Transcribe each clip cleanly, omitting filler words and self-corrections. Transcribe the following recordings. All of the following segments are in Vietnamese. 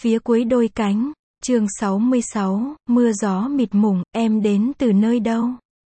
Phía cuối đôi cánh, chương 66, mưa gió mịt mùng, em đến từ nơi đâu?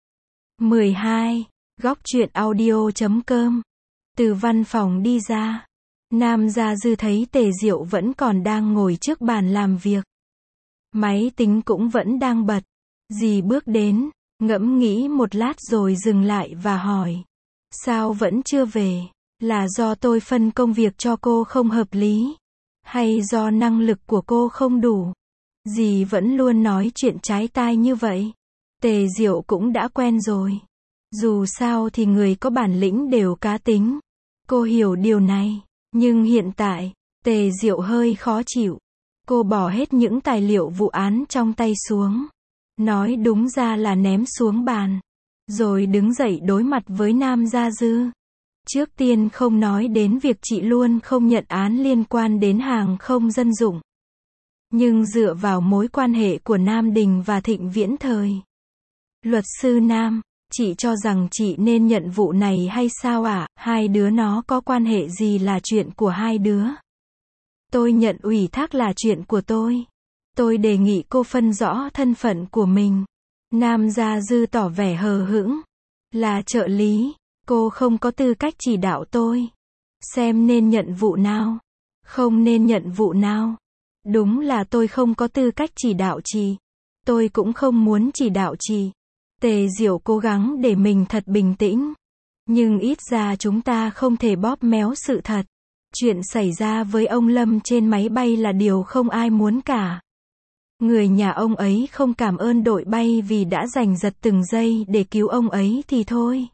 12. Góc truyện audio.com. Từ văn phòng đi ra, Nam Gia Dư thấy Tề Diệu vẫn còn đang ngồi trước bàn làm việc. Máy tính cũng vẫn đang bật. Dì bước đến, ngẫm nghĩ một lát rồi dừng lại và hỏi. Sao vẫn chưa về? Là do tôi phân công việc cho cô không hợp lý? Hay do năng lực của cô không đủ? Dì vẫn luôn nói chuyện trái tai như vậy. Tề Diệu cũng đã quen rồi. Dù sao thì người có bản lĩnh đều cá tính. Cô hiểu điều này. Nhưng hiện tại, Tề Diệu hơi khó chịu. Cô bỏ hết những tài liệu vụ án trong tay xuống. Nói đúng ra là ném xuống bàn. Rồi đứng dậy đối mặt với Nam Gia Dư. Trước tiên không nói đến việc chị luôn không nhận án liên quan đến hàng không dân dụng. Nhưng dựa vào mối quan hệ của Nam Đình và Thịnh Viễn Thời. Luật sư Nam, chị cho rằng chị nên nhận vụ này hay sao ạ? Hai đứa nó có quan hệ gì là chuyện của hai đứa. Tôi nhận ủy thác là chuyện của tôi. Tôi đề nghị cô phân rõ thân phận của mình. Nam Gia Dư tỏ vẻ hờ hững. Là trợ lý, cô không có tư cách chỉ đạo tôi. Xem nên nhận vụ nào, không nên nhận vụ nào. Đúng là tôi không có tư cách chỉ đạo chị. Tôi cũng không muốn chỉ đạo chị. Tề Diệu cố gắng để mình thật bình tĩnh. Nhưng ít ra chúng ta không thể bóp méo sự thật. Chuyện xảy ra với ông Lâm trên máy bay là điều không ai muốn cả. Người nhà ông ấy không cảm ơn đội bay vì đã giành giật từng giây để cứu ông ấy thì thôi.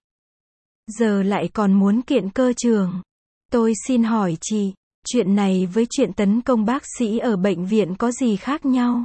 Giờ lại còn muốn kiện cơ trưởng. Tôi xin hỏi chị, chuyện này với chuyện tấn công bác sĩ ở bệnh viện có gì khác nhau?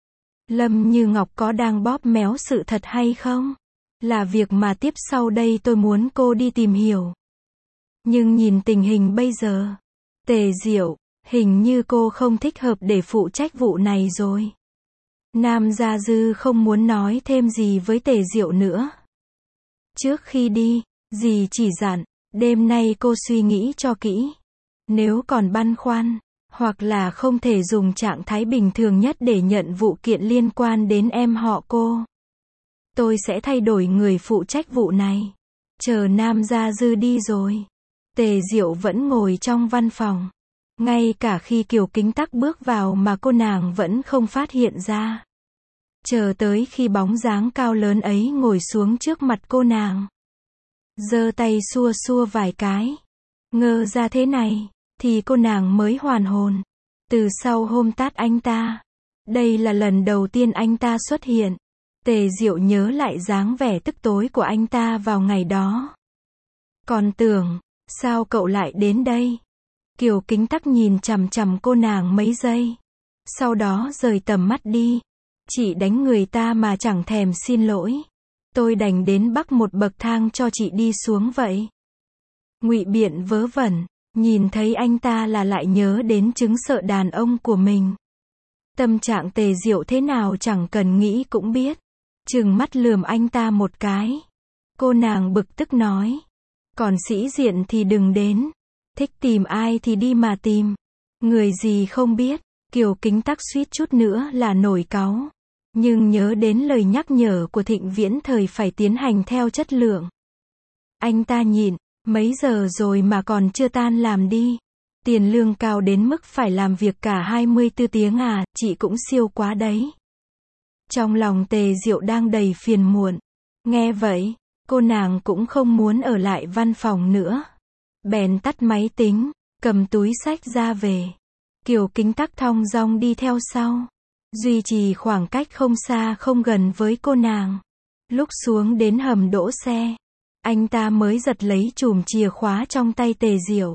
Lâm Như Ngọc có đang bóp méo sự thật hay không? Là việc mà tiếp sau đây tôi muốn cô đi tìm hiểu. Nhưng nhìn tình hình bây giờ, Tề Diệu, hình như cô không thích hợp để phụ trách vụ này rồi. Nam Gia Dư không muốn nói thêm gì với Tề Diệu nữa. Trước khi đi, dì chỉ dặn, đêm nay cô suy nghĩ cho kỹ. Nếu còn băn khoăn, hoặc là không thể dùng trạng thái bình thường nhất để nhận vụ kiện liên quan đến em họ cô. Tôi sẽ thay đổi người phụ trách vụ này. Chờ Nam Gia Dư đi rồi. Tề Diệu vẫn ngồi trong văn phòng. Ngay cả khi Kiều Kính Tắc bước vào mà cô nàng vẫn không phát hiện ra. Chờ tới khi bóng dáng cao lớn ấy ngồi xuống trước mặt cô nàng. Giơ tay xua xua vài cái. Ngơ ra thế này, thì cô nàng mới hoàn hồn. Từ sau hôm tát anh ta. Đây là lần đầu tiên anh ta xuất hiện. Tề Diệu nhớ lại dáng vẻ tức tối của anh ta vào ngày đó. Còn tưởng, sao cậu lại đến đây? Kiều Kính Tắc nhìn chằm chằm cô nàng mấy giây. Sau đó rời tầm mắt đi. Chị đánh người ta mà chẳng thèm xin lỗi. Tôi đành đến bắc một bậc thang cho chị đi xuống vậy. Ngụy biện vớ vẩn, nhìn thấy anh ta là lại nhớ đến chứng sợ đàn ông của mình. Tâm trạng Tề Diệu thế nào chẳng cần nghĩ cũng biết. Trừng mắt lườm anh ta một cái. Cô nàng bực tức nói. Còn sĩ diện thì đừng đến. Thích tìm ai thì đi mà tìm. Người gì không biết. Kiều Kính Tắc suýt chút nữa là nổi cáu. Nhưng nhớ đến lời nhắc nhở của Thịnh Viễn Thời phải tiến hành theo chất lượng. Anh ta nhịn, mấy giờ rồi mà còn chưa tan làm đi. Tiền lương cao đến mức phải làm việc cả 24 tiếng à, chị cũng siêu quá đấy. Trong lòng Tề Diệu đang đầy phiền muộn. Nghe vậy, cô nàng cũng không muốn ở lại văn phòng nữa. Bèn tắt máy tính, cầm túi xách ra về. Kiều Kính Tắc thong dong đi theo sau. Duy trì khoảng cách không xa không gần với cô nàng. Lúc xuống đến hầm đỗ xe, anh ta mới giật lấy chùm chìa khóa trong tay Tề Diệu.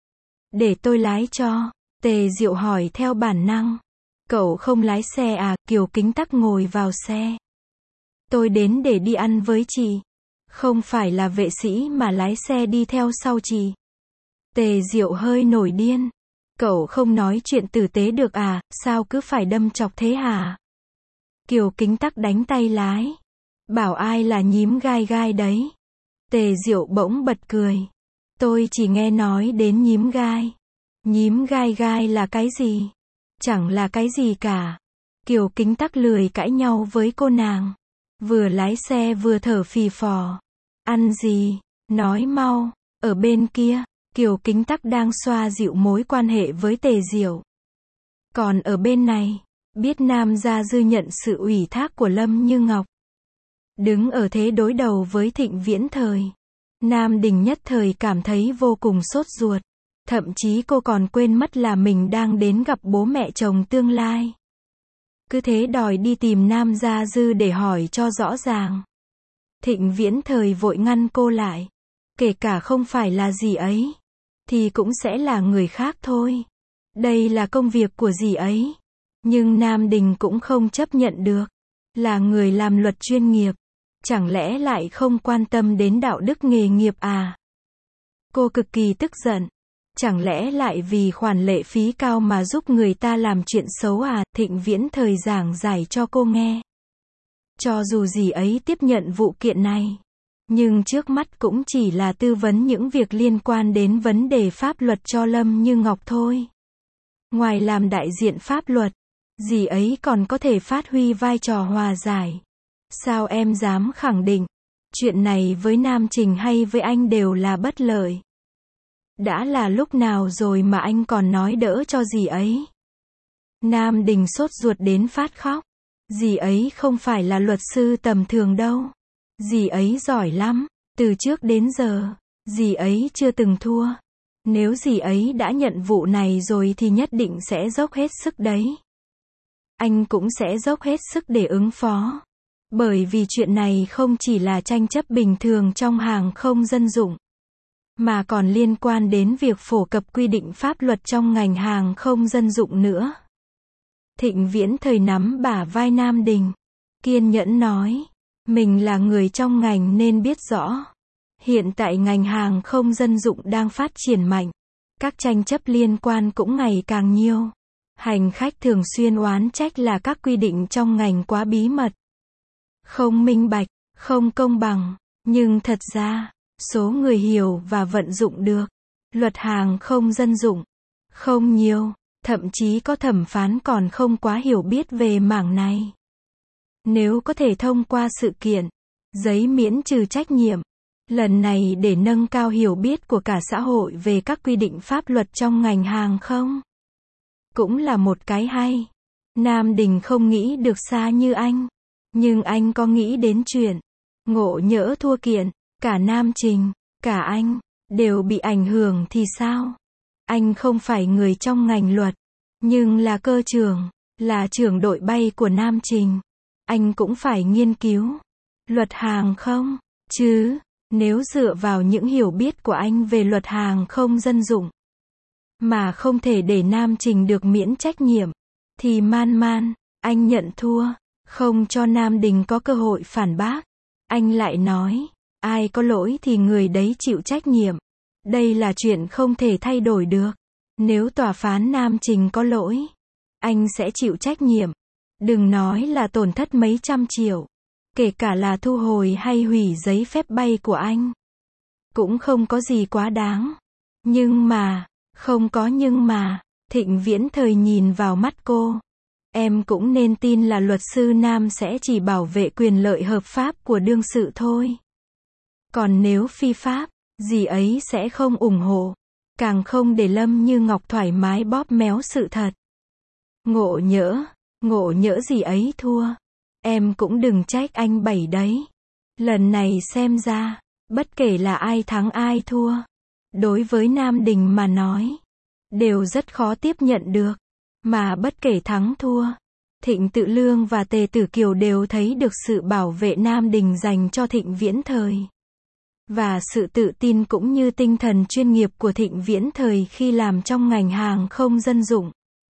Để tôi lái cho. Tề Diệu hỏi theo bản năng. Cậu không lái xe à? Kiều Kính Tắc ngồi vào xe. Tôi đến để đi ăn với chị. Không phải là vệ sĩ mà lái xe đi theo sau chị. Tề Diệu hơi nổi điên. Cậu không nói chuyện tử tế được à? Sao cứ phải đâm chọc thế hả? Kiều Kính Tắc đánh tay lái. Bảo ai là nhím gai gai đấy? Tề Diệu bỗng bật cười. Tôi chỉ nghe nói đến nhím gai. Nhím gai gai là cái gì? Chẳng là cái gì cả. Kiều Kính Tắc lười cãi nhau với cô nàng. Vừa lái xe vừa thở phì phò. Ăn gì? Nói mau. Ở bên kia, Kiều Kính Tắc đang xoa dịu mối quan hệ với Tề Diệu. Còn ở bên này, biết Nam Gia Dư nhận sự ủy thác của Lâm Như Ngọc. Đứng ở thế đối đầu với Thịnh Viễn Thời. Nam Đình nhất thời cảm thấy vô cùng sốt ruột. Thậm chí cô còn quên mất là mình đang đến gặp bố mẹ chồng tương lai. Cứ thế đòi đi tìm Nam Gia Dư để hỏi cho rõ ràng. Thịnh Viễn Thời vội ngăn cô lại. Kể cả không phải là dì ấy, thì cũng sẽ là người khác thôi. Đây là công việc của dì ấy. Nhưng Nam Đình cũng không chấp nhận được. Là người làm luật chuyên nghiệp. Chẳng lẽ lại không quan tâm đến đạo đức nghề nghiệp à? Cô cực kỳ tức giận. Chẳng lẽ lại vì khoản lệ phí cao mà giúp người ta làm chuyện xấu à? Thịnh Viễn Thời giảng giải cho cô nghe. Cho dù dì ấy tiếp nhận vụ kiện này, nhưng trước mắt cũng chỉ là tư vấn những việc liên quan đến vấn đề pháp luật cho Lâm Như Ngọc thôi. Ngoài làm đại diện pháp luật, dì ấy còn có thể phát huy vai trò hòa giải. Sao em dám khẳng định, chuyện này với Nam Trình hay với anh đều là bất lợi? Đã là lúc nào rồi mà anh còn nói đỡ cho dì ấy? Nam Đình sốt ruột đến phát khóc. Dì ấy không phải là luật sư tầm thường đâu. Dì ấy giỏi lắm. Từ trước đến giờ, dì ấy chưa từng thua. Nếu dì ấy đã nhận vụ này rồi thì nhất định sẽ dốc hết sức đấy. Anh cũng sẽ dốc hết sức để ứng phó. Bởi vì chuyện này không chỉ là tranh chấp bình thường trong hàng không dân dụng, mà còn liên quan đến việc phổ cập quy định pháp luật trong ngành hàng không dân dụng nữa. Thịnh Viễn Thời nắm bả vai Nam Đình, kiên nhẫn nói, mình là người trong ngành nên biết rõ. Hiện tại ngành hàng không dân dụng đang phát triển mạnh, các tranh chấp liên quan cũng ngày càng nhiều. Hành khách thường xuyên oán trách là các quy định trong ngành quá bí mật, không minh bạch, không công bằng, nhưng thật ra, số người hiểu và vận dụng được luật hàng không dân dụng không nhiều, thậm chí có thẩm phán còn không quá hiểu biết về mảng này. Nếu có thể thông qua sự kiện, giấy miễn trừ trách nhiệm, lần này để nâng cao hiểu biết của cả xã hội về các quy định pháp luật trong ngành hàng không, cũng là một cái hay. Nam Đình không nghĩ được xa như anh, nhưng anh có nghĩ đến chuyện ngộ nhỡ thua kiện, cả Nam Trình, cả anh, đều bị ảnh hưởng thì sao? Anh không phải người trong ngành luật, nhưng là cơ trưởng, là trưởng đội bay của Nam Trình. Anh cũng phải nghiên cứu luật hàng không, chứ, nếu dựa vào những hiểu biết của anh về luật hàng không dân dụng, mà không thể để Nam Trình được miễn trách nhiệm, thì man, anh nhận thua, không cho Nam Đình có cơ hội phản bác. Anh lại nói, ai có lỗi thì người đấy chịu trách nhiệm. Đây là chuyện không thể thay đổi được. Nếu tòa phán Nam Trình có lỗi, anh sẽ chịu trách nhiệm. Đừng nói là tổn thất mấy trăm triệu. Kể cả là thu hồi hay hủy giấy phép bay của anh, cũng không có gì quá đáng. Nhưng mà, không có nhưng mà, Thịnh Viễn Thời nhìn vào mắt cô. Em cũng nên tin là luật sư Nam sẽ chỉ bảo vệ quyền lợi hợp pháp của đương sự thôi. Còn nếu phi pháp, dì ấy sẽ không ủng hộ. Càng không để Lâm Như Ngọc thoải mái bóp méo sự thật. Ngộ nhỡ dì ấy thua. Em cũng đừng trách anh Bảy đấy. Lần này xem ra, bất kể là ai thắng ai thua, đối với Nam Đình mà nói, đều rất khó tiếp nhận được. Mà bất kể thắng thua, Thịnh Tự Lương và Tề Tử Kiều đều thấy được sự bảo vệ Nam Đình dành cho Thịnh Viễn Thời. Và sự tự tin cũng như tinh thần chuyên nghiệp của Thịnh Viễn Thời khi làm trong ngành hàng không dân dụng.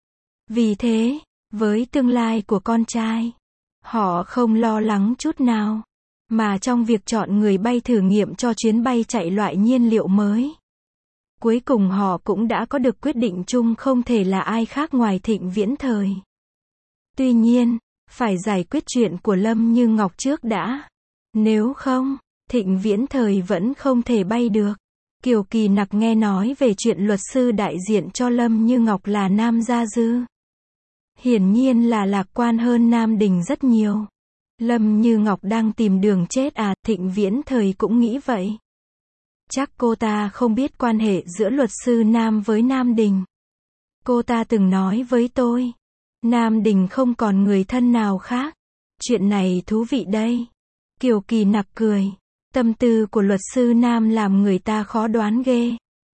Vì thế, với tương lai của con trai, họ không lo lắng chút nào. Mà trong việc chọn người bay thử nghiệm cho chuyến bay chạy loại nhiên liệu mới, cuối cùng họ cũng đã có được quyết định chung không thể là ai khác ngoài Thịnh Viễn Thời. Tuy nhiên, phải giải quyết chuyện của Lâm Như Ngọc trước đã. Nếu không, Thịnh Viễn Thời vẫn không thể bay được. Kiều Kỳ Nặc nghe nói về chuyện luật sư đại diện cho Lâm Như Ngọc là Nam Gia Dư. Hiển nhiên là lạc quan hơn Nam Đình rất nhiều. Lâm Như Ngọc đang tìm đường chết à, Thịnh Viễn Thời cũng nghĩ vậy. Chắc cô ta không biết quan hệ giữa luật sư Nam với Nam Đình. Cô ta từng nói với tôi, Nam Đình không còn người thân nào khác. Chuyện này thú vị đây. Kiều Kỳ Nặc cười. Tâm tư của luật sư Nam làm người ta khó đoán ghê.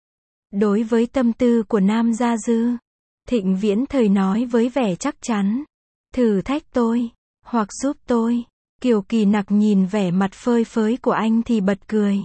Đối với tâm tư của Nam Gia Dư, Thịnh Viễn Thời nói với vẻ chắc chắn. Thử thách tôi, hoặc giúp tôi. Kiều Kỳ Nặc nhìn vẻ mặt phơi phới của anh thì bật cười.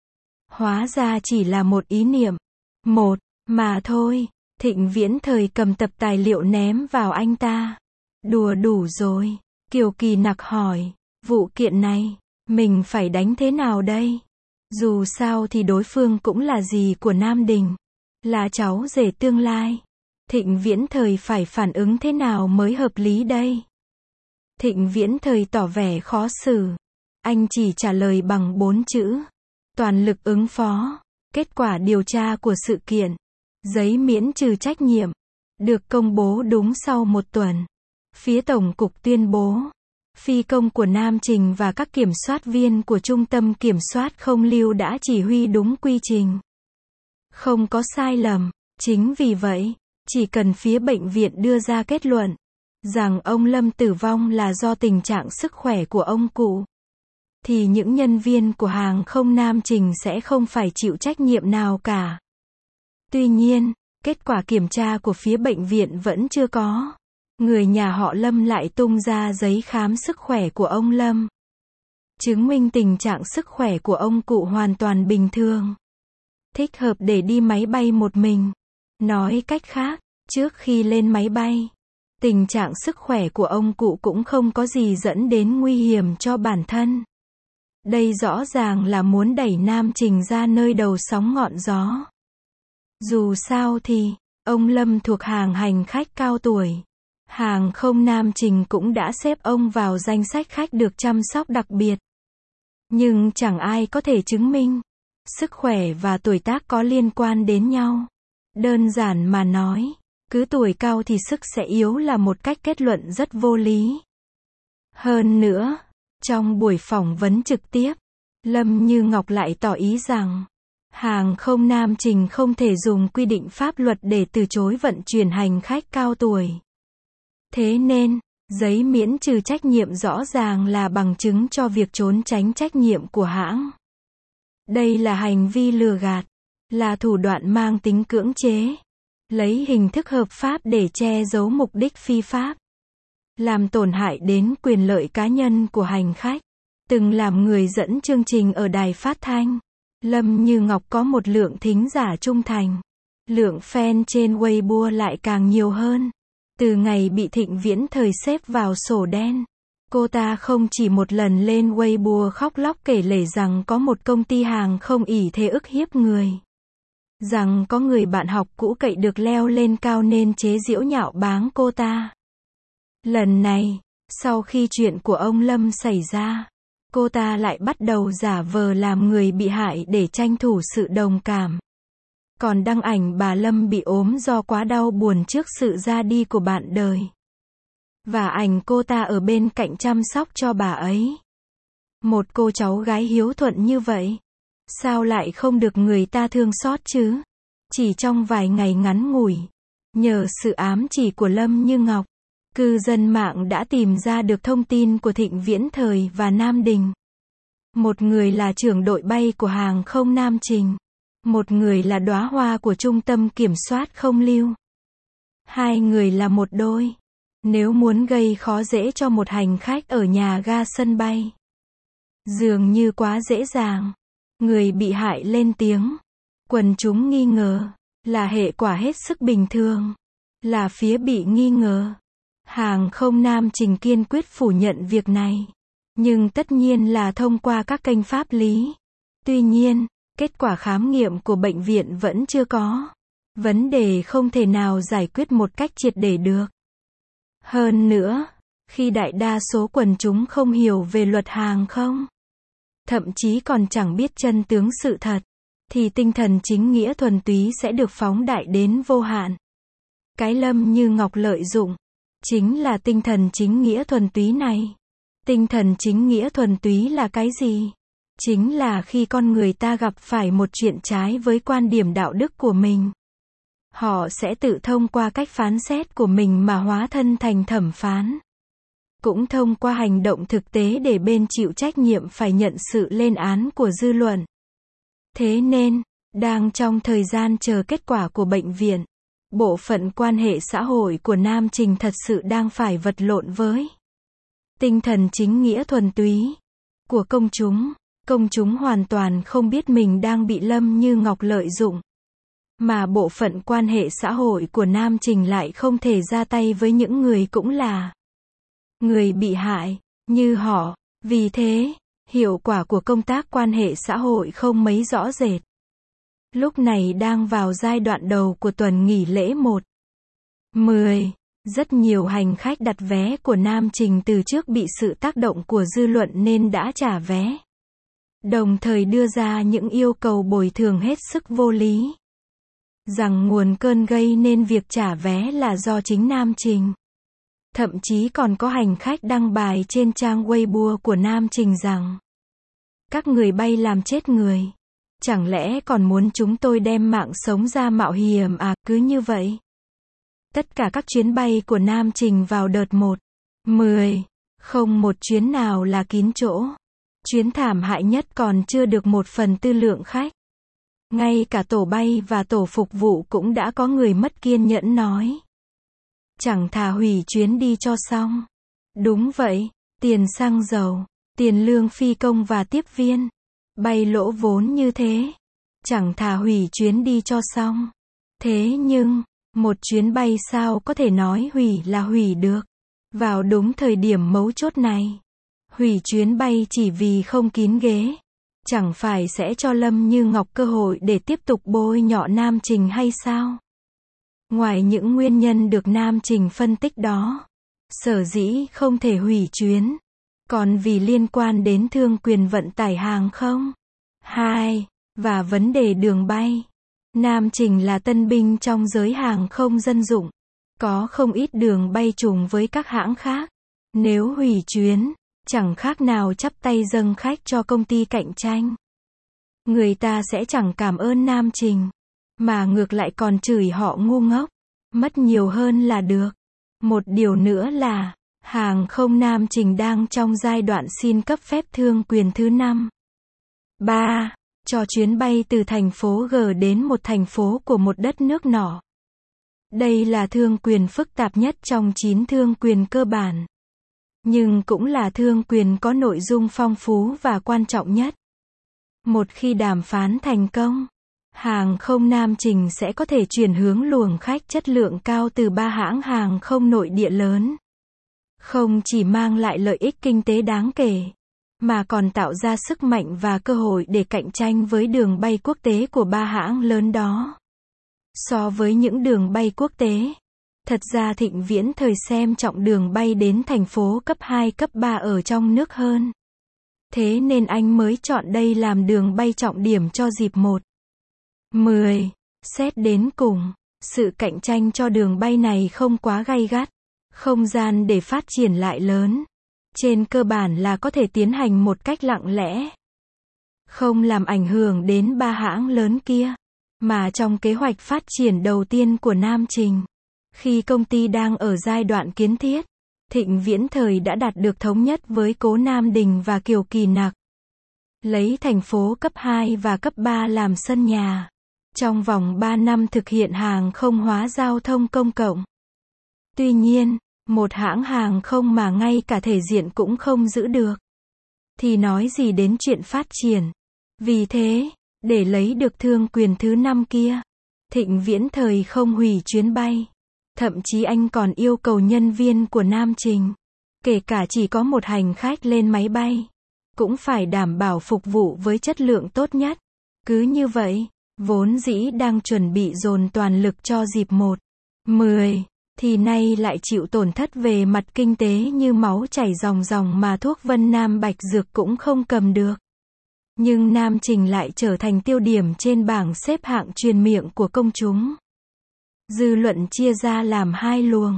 Hóa ra chỉ là một ý niệm. Một, mà thôi. Thịnh Viễn Thời cầm tập tài liệu ném vào anh ta. Đùa đủ rồi. Kiều Kỳ Nặc hỏi. Vụ kiện này, mình phải đánh thế nào đây? Dù sao thì đối phương cũng là dì của Nam Đình. Là cháu rể tương lai. Thịnh Viễn Thời phải phản ứng thế nào mới hợp lý đây? Thịnh Viễn Thời tỏ vẻ khó xử. Anh chỉ trả lời bằng 4 chữ. Toàn lực ứng phó. Kết quả điều tra của sự kiện. Giấy miễn trừ trách nhiệm. Được công bố đúng sau 1 tuần. Phía Tổng cục tuyên bố. Phi công của Nam Trình và các kiểm soát viên của Trung tâm Kiểm soát Không lưu đã chỉ huy đúng quy trình. Không có sai lầm. Chính vì vậy, chỉ cần phía bệnh viện đưa ra kết luận rằng ông Lâm tử vong là do tình trạng sức khỏe của ông cụ, thì những nhân viên của hàng không Nam Trình sẽ không phải chịu trách nhiệm nào cả. Tuy nhiên, kết quả kiểm tra của phía bệnh viện vẫn chưa có. Người nhà họ Lâm lại tung ra giấy khám sức khỏe của ông Lâm, chứng minh tình trạng sức khỏe của ông cụ hoàn toàn bình thường, thích hợp để đi máy bay một mình. Nói cách khác, trước khi lên máy bay, tình trạng sức khỏe của ông cụ cũng không có gì dẫn đến nguy hiểm cho bản thân. Đây rõ ràng là muốn đẩy Nam Trình ra nơi đầu sóng ngọn gió. Dù sao thì, ông Lâm thuộc hàng hành khách cao tuổi. Hàng không Nam Trình cũng đã xếp ông vào danh sách khách được chăm sóc đặc biệt. Nhưng chẳng ai có thể chứng minh sức khỏe và tuổi tác có liên quan đến nhau. Đơn giản mà nói, cứ tuổi cao thì sức sẽ yếu là một cách kết luận rất vô lý. Hơn nữa, trong buổi phỏng vấn trực tiếp, Lâm Như Ngọc lại tỏ ý rằng hàng không Nam Trình không thể dùng quy định pháp luật để từ chối vận chuyển hành khách cao tuổi. Thế nên, giấy miễn trừ trách nhiệm rõ ràng là bằng chứng cho việc trốn tránh trách nhiệm của hãng. Đây là hành vi lừa gạt, là thủ đoạn mang tính cưỡng chế, lấy hình thức hợp pháp để che giấu mục đích phi pháp, làm tổn hại đến quyền lợi cá nhân của hành khách. Từng làm người dẫn chương trình ở đài phát thanh, Lâm Như Ngọc có một lượng thính giả trung thành. Lượng fan trên Weibo lại càng nhiều hơn. Từ ngày bị Thịnh Viễn Thời xếp vào sổ đen, cô ta không chỉ một lần lên Weibo khóc lóc kể lể rằng có một công ty hàng không ỷ thế ức hiếp người. Rằng có người bạn học cũ cậy được leo lên cao nên chế giễu nhạo báng cô ta. Lần này, sau khi chuyện của ông Lâm xảy ra, cô ta lại bắt đầu giả vờ làm người bị hại để tranh thủ sự đồng cảm. Còn đăng ảnh bà Lâm bị ốm do quá đau buồn trước sự ra đi của bạn đời. Và ảnh cô ta ở bên cạnh chăm sóc cho bà ấy. Một cô cháu gái hiếu thuận như vậy, sao lại không được người ta thương xót chứ? Chỉ trong vài ngày ngắn ngủi, nhờ sự ám chỉ của Lâm Như Ngọc, cư dân mạng đã tìm ra được thông tin của Thịnh Viễn Thời và Nam Đình. Một người là trưởng đội bay của hàng không Nam Trình. Một người là đóa hoa của Trung tâm Kiểm soát Không lưu. Hai người là một đôi. Nếu muốn gây khó dễ cho một hành khách ở nhà ga sân bay, dường như quá dễ dàng. Người bị hại lên tiếng. Quần chúng nghi ngờ là hệ quả hết sức bình thường. Là phía bị nghi ngờ. Hàng không Nam Trình kiên quyết phủ nhận việc này. Nhưng tất nhiên là thông qua các kênh pháp lý. Tuy nhiên, kết quả khám nghiệm của bệnh viện vẫn chưa có. Vấn đề không thể nào giải quyết một cách triệt để được. Hơn nữa, khi đại đa số quần chúng không hiểu về luật hàng không, thậm chí còn chẳng biết chân tướng sự thật, thì tinh thần chính nghĩa thuần túy sẽ được phóng đại đến vô hạn. Cái Lâm Như Ngọc lợi dụng chính là tinh thần chính nghĩa thuần túy này. Tinh thần chính nghĩa thuần túy là cái gì? Chính là khi con người ta gặp phải một chuyện trái với quan điểm đạo đức của mình, họ sẽ tự thông qua cách phán xét của mình mà hóa thân thành thẩm phán. Cũng thông qua hành động thực tế để bên chịu trách nhiệm phải nhận sự lên án của dư luận. Thế nên, đang trong thời gian chờ kết quả của bệnh viện, bộ phận quan hệ xã hội của Nam Trình thật sự đang phải vật lộn với tinh thần chính nghĩa thuần túy của công chúng. Công chúng hoàn toàn không biết mình đang bị Lâm Như Ngọc lợi dụng, mà bộ phận quan hệ xã hội của Nam Trình lại không thể ra tay với những người cũng là người bị hại như họ. Vì thế, hiệu quả của công tác quan hệ xã hội không mấy rõ rệt. Lúc này đang vào giai đoạn đầu của tuần nghỉ lễ 1/10, rất nhiều hành khách đặt vé của Nam Trình từ trước bị sự tác động của dư luận nên đã trả vé, đồng thời đưa ra những yêu cầu bồi thường hết sức vô lý, rằng nguồn cơn gây nên việc trả vé là do chính Nam Trình. Thậm chí còn có hành khách đăng bài trên trang Weibo của Nam Trình rằng: các người bay làm chết người, chẳng lẽ còn muốn chúng tôi đem mạng sống ra mạo hiểm à? Cứ như vậy, tất cả các chuyến bay của Nam Trình vào đợt 1/10, không một chuyến nào là kín chỗ. Chuyến thảm hại nhất còn chưa được 1/4 lượng khách. Ngay cả tổ bay và tổ phục vụ cũng đã có người mất kiên nhẫn nói: chẳng thà hủy chuyến đi cho xong. Đúng vậy, tiền xăng dầu, tiền lương phi công và tiếp viên, bay lỗ vốn như thế, chẳng thà hủy chuyến đi cho xong. Thế nhưng, một chuyến bay sao có thể nói hủy là hủy được? Vào đúng thời điểm mấu chốt này, hủy chuyến bay chỉ vì không kín ghế, chẳng phải sẽ cho Lâm Như Ngọc cơ hội để tiếp tục bôi nhọ Nam Trình hay sao? Ngoài những nguyên nhân được Nam Trình phân tích đó, sở dĩ không thể hủy chuyến, còn vì liên quan đến thương quyền vận tải hàng không. 2. Và vấn đề đường bay. Nam Trình là tân binh trong giới hàng không dân dụng, có không ít đường bay trùng với các hãng khác. Nếu hủy chuyến, chẳng khác nào chắp tay dâng khách cho công ty cạnh tranh. Người ta sẽ chẳng cảm ơn Nam Trình, mà ngược lại còn chửi họ ngu ngốc. Mất nhiều hơn là được. Một điều nữa là, hàng không Nam Trình đang trong giai đoạn xin cấp phép thương quyền thứ 5. 3. Cho chuyến bay từ thành phố G đến một thành phố của một đất nước nọ. Đây là thương quyền phức tạp nhất trong 9 thương quyền cơ bản, nhưng cũng là thương quyền có nội dung phong phú và quan trọng nhất. Một khi đàm phán thành công, hàng không Nam Trình sẽ có thể chuyển hướng luồng khách chất lượng cao từ 3 hãng hàng không nội địa lớn. Không chỉ mang lại lợi ích kinh tế đáng kể, mà còn tạo ra sức mạnh và cơ hội để cạnh tranh với đường bay quốc tế của 3 hãng lớn đó. So với những đường bay quốc tế, thật ra Thịnh Viễn Thời xem trọng đường bay đến thành phố cấp 2, cấp 3 ở trong nước hơn. Thế nên anh mới chọn đây làm đường bay trọng điểm cho dịp 1/10. Xét đến cùng, sự cạnh tranh cho đường bay này không quá gay gắt, không gian để phát triển lại lớn. Trên cơ bản là có thể tiến hành một cách lặng lẽ, không làm ảnh hưởng đến 3 hãng lớn kia. Mà trong kế hoạch phát triển đầu tiên của Nam Trình, khi công ty đang ở giai đoạn kiến thiết, Thịnh Viễn Thời đã đạt được thống nhất với Cố Nam Đình và Kiều Kỳ Nặc, lấy thành phố cấp 2 và cấp 3 làm sân nhà, trong vòng 3 năm thực hiện hàng không hóa giao thông công cộng. Tuy nhiên, một hãng hàng không mà ngay cả thể diện cũng không giữ được, thì nói gì đến chuyện phát triển. Vì thế, để lấy được thương quyền thứ 5 kia, Thịnh Viễn Thời không hủy chuyến bay. Thậm chí anh còn yêu cầu nhân viên của Nam Trình, kể cả chỉ có một hành khách lên máy bay, cũng phải đảm bảo phục vụ với chất lượng tốt nhất. Cứ như vậy, vốn dĩ đang chuẩn bị dồn toàn lực cho dịp 1/10, thì nay lại chịu tổn thất về mặt kinh tế như máu chảy ròng ròng mà thuốc Vân Nam Bạch Dược cũng không cầm được. Nhưng Nam Trình lại trở thành tiêu điểm trên bảng xếp hạng truyền miệng của công chúng. Dư luận chia ra làm 2 luồng.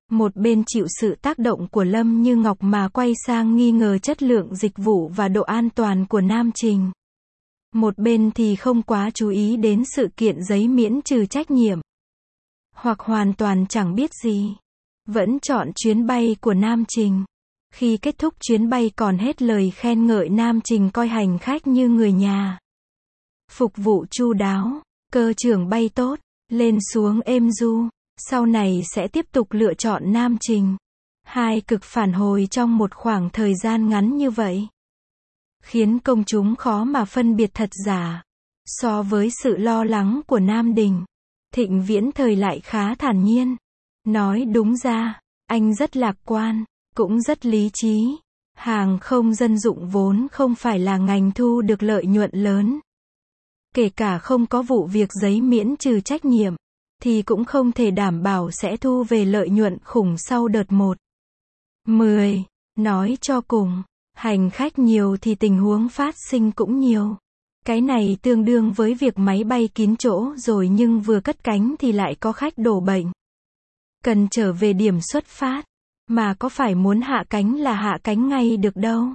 Một bên chịu sự tác động của Lâm Như Ngọc mà quay sang nghi ngờ chất lượng dịch vụ và độ an toàn của Nam Trình. Một bên thì không quá chú ý đến sự kiện giấy miễn trừ trách nhiệm. Hoặc hoàn toàn chẳng biết gì. Vẫn chọn chuyến bay của Nam Trình. Khi kết thúc chuyến bay còn hết lời khen ngợi Nam Trình coi hành khách như người nhà. Phục vụ chu đáo, cơ trưởng bay tốt, lên xuống êm du. Sau này sẽ tiếp tục lựa chọn Nam Trình. Hai cực phản hồi trong một khoảng thời gian ngắn như vậy. Khiến công chúng khó mà phân biệt thật giả. So với sự lo lắng của Nam Đình, Thịnh Viễn Thời lại khá thản nhiên. Nói đúng ra, anh rất lạc quan, cũng rất lý trí. Hàng không dân dụng vốn không phải là ngành thu được lợi nhuận lớn. Kể cả không có vụ việc giấy miễn trừ trách nhiệm, thì cũng không thể đảm bảo sẽ thu về lợi nhuận khủng sau đợt 1. 10. Nói cho cùng, hành khách nhiều thì tình huống phát sinh cũng nhiều. Cái này tương đương với việc máy bay kín chỗ rồi nhưng vừa cất cánh thì lại có khách đổ bệnh. Cần trở về điểm xuất phát, mà có phải muốn hạ cánh là hạ cánh ngay được đâu.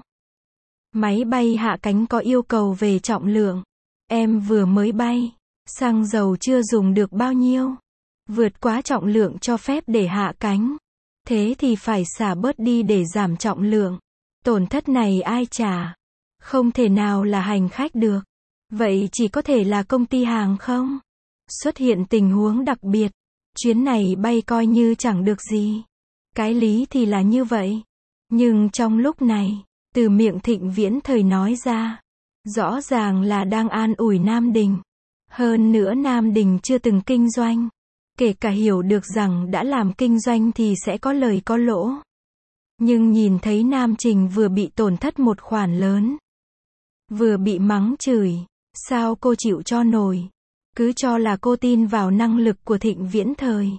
Máy bay hạ cánh có yêu cầu về trọng lượng. Em vừa mới bay, xăng dầu chưa dùng được bao nhiêu. Vượt quá trọng lượng cho phép để hạ cánh. Thế thì phải xả bớt đi để giảm trọng lượng. Tổn thất này ai trả? Không thể nào là hành khách được. Vậy chỉ có thể là công ty hàng không. Xuất hiện tình huống đặc biệt. Chuyến này bay coi như chẳng được gì. Cái lý thì là như vậy. Nhưng trong lúc này, từ miệng Thịnh Viễn Thời nói ra, rõ ràng là đang an ủi Nam Đình. Hơn nữa Nam Đình chưa từng kinh doanh. Kể cả hiểu được rằng đã làm kinh doanh thì sẽ có lời có lỗ. Nhưng nhìn thấy Nam Trình vừa bị tổn thất một khoản lớn. Vừa bị mắng chửi. Sao cô chịu cho nổi? Cứ cho là cô tin vào năng lực của Thịnh Viễn Thời.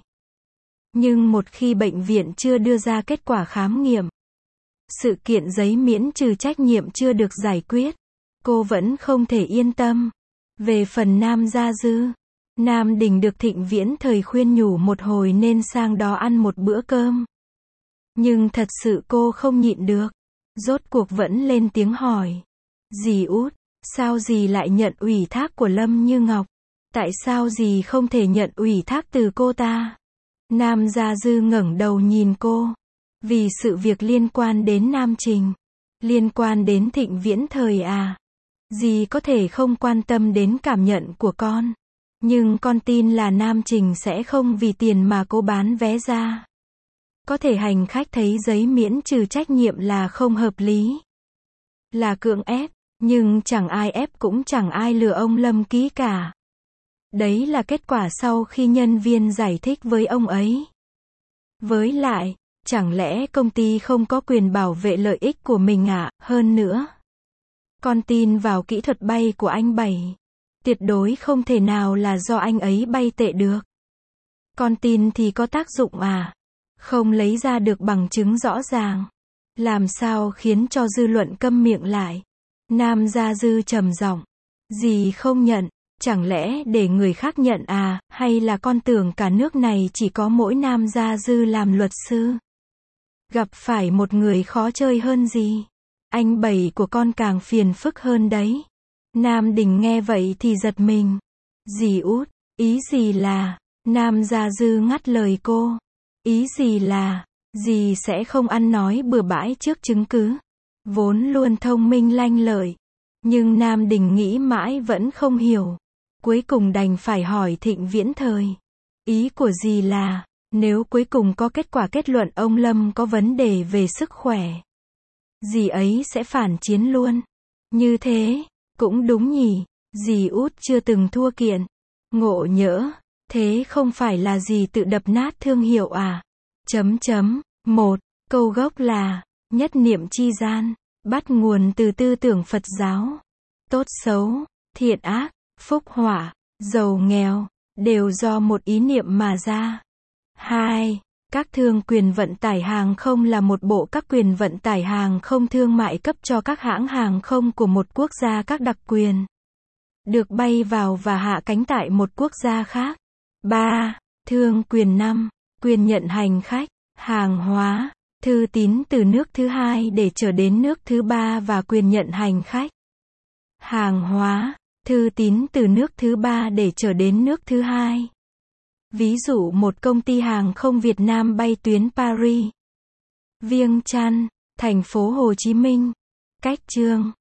Nhưng một khi bệnh viện chưa đưa ra kết quả khám nghiệm, sự kiện giấy miễn trừ trách nhiệm chưa được giải quyết, cô vẫn không thể yên tâm. Về phần Nam Gia Dư, Nam Đình được Thịnh Viễn Thời khuyên nhủ một hồi nên sang đó ăn một bữa cơm. Nhưng thật sự cô không nhịn được. Rốt cuộc vẫn lên tiếng hỏi. Dì út, sao dì lại nhận ủy thác của Lâm Như Ngọc? Tại sao dì không thể nhận ủy thác từ cô ta? Nam Gia Dư ngẩng đầu nhìn cô. Vì sự việc liên quan đến Nam Trình. Liên quan đến Thịnh Viễn Thời à? Dì có thể không quan tâm đến cảm nhận của con. Nhưng con tin là Nam Trình sẽ không vì tiền mà cố bán vé ra. Có thể hành khách thấy giấy miễn trừ trách nhiệm là không hợp lý. Là cưỡng ép, nhưng chẳng ai ép cũng chẳng ai lừa ông Lâm ký cả. Đấy là kết quả sau khi nhân viên giải thích với ông ấy. Với lại, chẳng lẽ công ty không có quyền bảo vệ lợi ích của mình à? Hơn nữa, con tin vào kỹ thuật bay của anh Bảy. Tuyệt đối không thể nào là do anh ấy bay tệ được. Con tin thì có tác dụng à? Không lấy ra được bằng chứng rõ ràng. Làm sao khiến cho dư luận câm miệng lại? Nam Gia Dư trầm giọng. Dì không nhận, chẳng lẽ để người khác nhận à? Hay là con tưởng cả nước này chỉ có mỗi Nam Gia Dư làm luật sư? Gặp phải một người khó chơi hơn gì? Anh Bảy của con càng phiền phức hơn đấy. Nam Đình nghe vậy thì giật mình. Dì út, ý gì là? Nam Gia Dư ngắt lời cô. Ý gì là, dì sẽ không ăn nói bừa bãi trước chứng cứ. Vốn luôn thông minh lanh lợi. Nhưng Nam Đình nghĩ mãi vẫn không hiểu. Cuối cùng đành phải hỏi Thịnh Viễn Thời. Ý của dì là, nếu cuối cùng có kết quả kết luận ông Lâm có vấn đề về sức khỏe, dì ấy sẽ phản chiến luôn. Như thế, cũng đúng nhỉ, dì út chưa từng thua kiện. Ngộ nhỡ, thế không phải là dì tự đập nát thương hiệu à? Một, câu gốc là, nhất niệm chi gian, bắt nguồn từ tư tưởng Phật giáo. Tốt xấu, thiện ác, phúc họa, giàu nghèo, đều do một ý niệm mà ra. 2. Các thương quyền vận tải hàng không là một bộ các quyền vận tải hàng không thương mại cấp cho các hãng hàng không của một quốc gia các đặc quyền. Được bay vào và hạ cánh tại một quốc gia khác. 3. Thương quyền 5. Quyền nhận hành khách. Hàng hóa, thư tín từ nước thứ hai để chở đến nước thứ ba và quyền nhận hành khách. Hàng hóa, thư tín từ nước thứ ba để chở đến nước thứ hai. Ví dụ một công ty hàng không Việt Nam bay tuyến Paris, Viêng Chăn, thành phố Hồ Chí Minh, cách Chương